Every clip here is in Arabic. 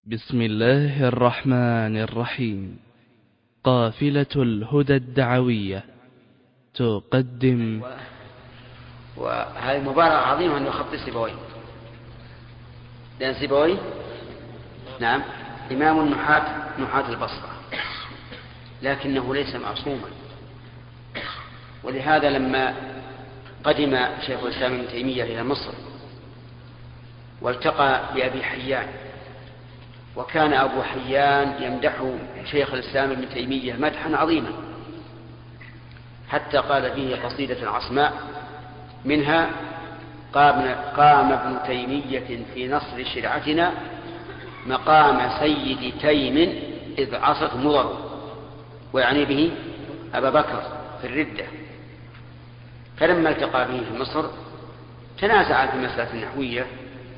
بسم الله الرحمن الرحيم. قافلة الهدى الدعوية تقدم. وهذه مبالغة عظيمة أن يخطي سيبويه، لأن سيبويه نعم إمام نحاة البصرة، لكنه ليس معصوما. ولهذا لما قدم شيخ الإسلام ابن تيمية إلى مصر والتقى بأبي حيان، وكان أبو حيان يمدح شيخ الإسلام ابن تيمية مدحا عظيما، حتى قال فيه قصيدة عصماء منها: قام ابن تيمية في نصر شرعتنا مقام سيد تيم إذ عصت مضر، ويعني به أبا بكر في الردة. فلما التقى به في مصر تنازع في مسألة نحوية،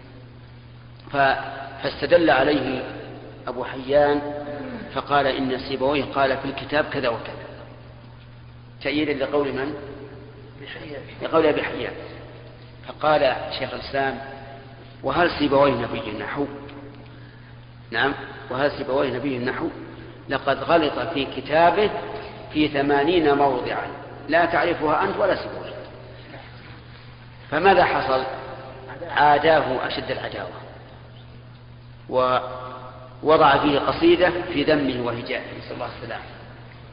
فاستدل عليه أبو حيان فقال إن سيبويه قال في الكتاب كذا وكذا، تأييدا لقول من؟ لقول أبي حيان. فقال شيخ الإسلام: وهل سيبويه نبي النحو؟ نعم، وهل سيبويه نبي النحو؟ لقد غلط في كتابه في 80 موضعا لا تعرفها أنت ولا سيبويه. فماذا حصل؟ عاداه أشد العداوة، ووضع فيه قصيدة في ذمه وهجائه، نسأل الله السلامة.